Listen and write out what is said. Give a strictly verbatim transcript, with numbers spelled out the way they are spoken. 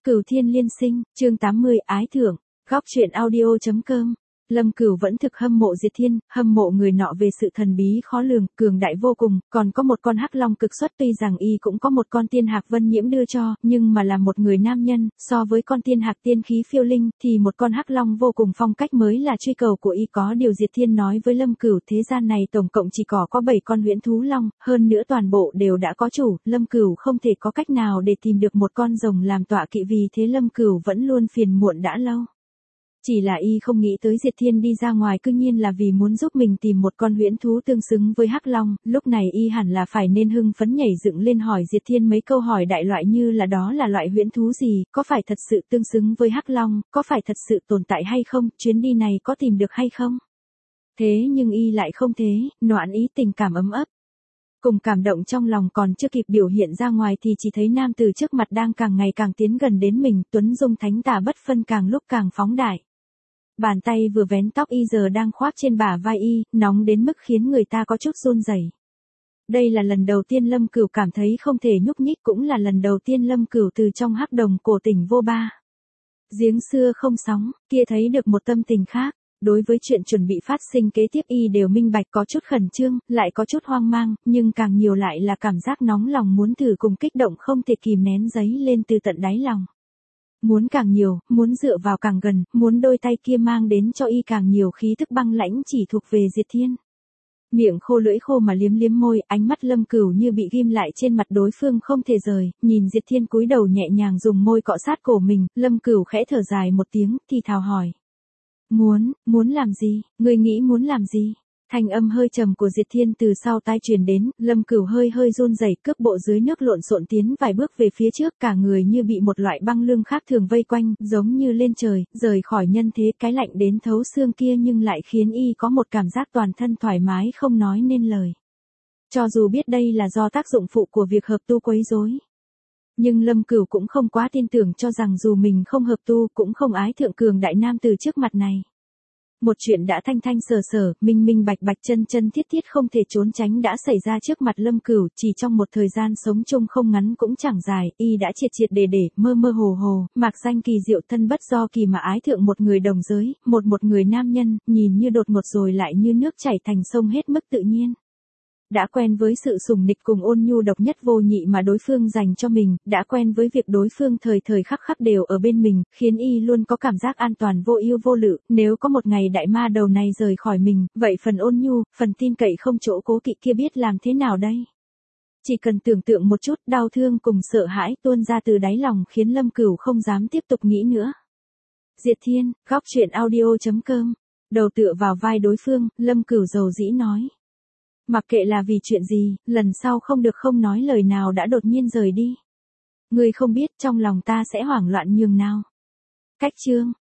Cửu Thiên Liên Sinh, chương tám mươi, ái thưởng, góc truyện audio chấm com. Lâm Cửu vẫn thực hâm mộ Diệt Thiên, hâm mộ người nọ về sự thần bí khó lường, cường đại vô cùng, còn có một con hắc long cực xuất, tuy rằng y cũng có một con tiên hạc vân nhiễm đưa cho, nhưng mà là một người nam nhân, so với con tiên hạc tiên khí phiêu linh, thì một con hắc long vô cùng phong cách mới là truy cầu của y. Có điều Diệt Thiên nói với Lâm Cửu, thế gian này tổng cộng chỉ có có bảy con huyễn thú long, hơn nữa toàn bộ đều đã có chủ, Lâm Cửu không thể có cách nào để tìm được một con rồng làm tọa kỵ, vì thế Lâm Cửu vẫn luôn phiền muộn đã lâu. Chỉ là y không nghĩ tới Diệt Thiên đi ra ngoài cư nhiên là vì muốn giúp mình tìm một con huyễn thú tương xứng với hắc long, lúc này y hẳn là phải nên hưng phấn nhảy dựng lên hỏi Diệt Thiên mấy câu hỏi đại loại như là đó là loại huyễn thú gì, có phải thật sự tương xứng với hắc long, có phải thật sự tồn tại hay không, chuyến đi này có tìm được hay không. Thế nhưng y lại không thế, noãn ý tình cảm ấm ấp. Cùng cảm động trong lòng còn chưa kịp biểu hiện ra ngoài thì chỉ thấy nam từ trước mặt đang càng ngày càng tiến gần đến mình, tuấn dung thánh tà bất phân càng lúc càng phóng đại. Bàn tay vừa vén tóc y giờ đang khoác trên bả vai y, nóng đến mức khiến người ta có chút run rẩy. Đây là lần đầu tiên Lâm Cửu cảm thấy không thể nhúc nhích, cũng là lần đầu tiên Lâm Cửu từ trong hắc đồng cổ tỉnh vô ba. Giếng xưa không sóng, kia thấy được một tâm tình khác. Đối với chuyện chuẩn bị phát sinh kế tiếp y đều minh bạch, có chút khẩn trương, lại có chút hoang mang, nhưng càng nhiều lại là cảm giác nóng lòng muốn thử cùng kích động không thể kìm nén dấy lên từ tận đáy lòng. Muốn càng nhiều, muốn dựa vào càng gần, muốn đôi tay kia mang đến cho y càng nhiều khí thức băng lãnh chỉ thuộc về Diệt Thiên. Miệng khô lưỡi khô mà liếm liếm môi, ánh mắt Lâm Cửu như bị ghim lại trên mặt đối phương không thể rời, nhìn Diệt Thiên cúi đầu nhẹ nhàng dùng môi cọ sát cổ mình, Lâm Cửu khẽ thở dài một tiếng, thì thào hỏi. Muốn, muốn làm gì, ngươi nghĩ muốn làm gì? Thanh âm hơi trầm của Diệt Thiên từ sau tai truyền đến, Lâm Cửu hơi hơi run rẩy, cước bộ dưới nước lộn xộn tiến vài bước về phía trước, cả người như bị một loại băng lương khác thường vây quanh, giống như lên trời, rời khỏi nhân thế, cái lạnh đến thấu xương kia nhưng lại khiến y có một cảm giác toàn thân thoải mái không nói nên lời. Cho dù biết đây là do tác dụng phụ của việc hợp tu quấy rối, nhưng Lâm Cửu cũng không quá tin tưởng, cho rằng dù mình không hợp tu cũng không ái thượng cường đại nam từ trước mặt này. Một chuyện đã thanh thanh sờ sờ, minh minh bạch bạch, chân chân thiết thiết không thể trốn tránh đã xảy ra trước mặt Lâm Cửu, chỉ trong một thời gian sống chung không ngắn cũng chẳng dài, y đã triệt triệt để để, mơ mơ hồ hồ, mạc danh kỳ diệu thân bất do kỳ mà ái thượng một người đồng giới, một một người nam nhân, nhìn như đột ngột rồi lại như nước chảy thành sông hết mức tự nhiên. Đã quen với sự sủng nịch cùng ôn nhu độc nhất vô nhị mà đối phương dành cho mình, đã quen với việc đối phương thời thời khắc khắc đều ở bên mình, khiến y luôn có cảm giác an toàn vô ưu vô lự, nếu có một ngày đại ma đầu này rời khỏi mình, vậy phần ôn nhu, phần tin cậy không chỗ cố kỵ kia biết làm thế nào đây? Chỉ cần tưởng tượng một chút, đau thương cùng sợ hãi tuôn ra từ đáy lòng khiến Lâm Cửu không dám tiếp tục nghĩ nữa. Diệt Thiên, góc truyện audio chấm com, đầu tựa vào vai đối phương, Lâm Cửu dầu dĩ nói. Mặc kệ là vì chuyện gì, lần sau không được không nói lời nào đã đột nhiên rời đi. Ngươi không biết trong lòng ta sẽ hoảng loạn nhường nào. Cách chương.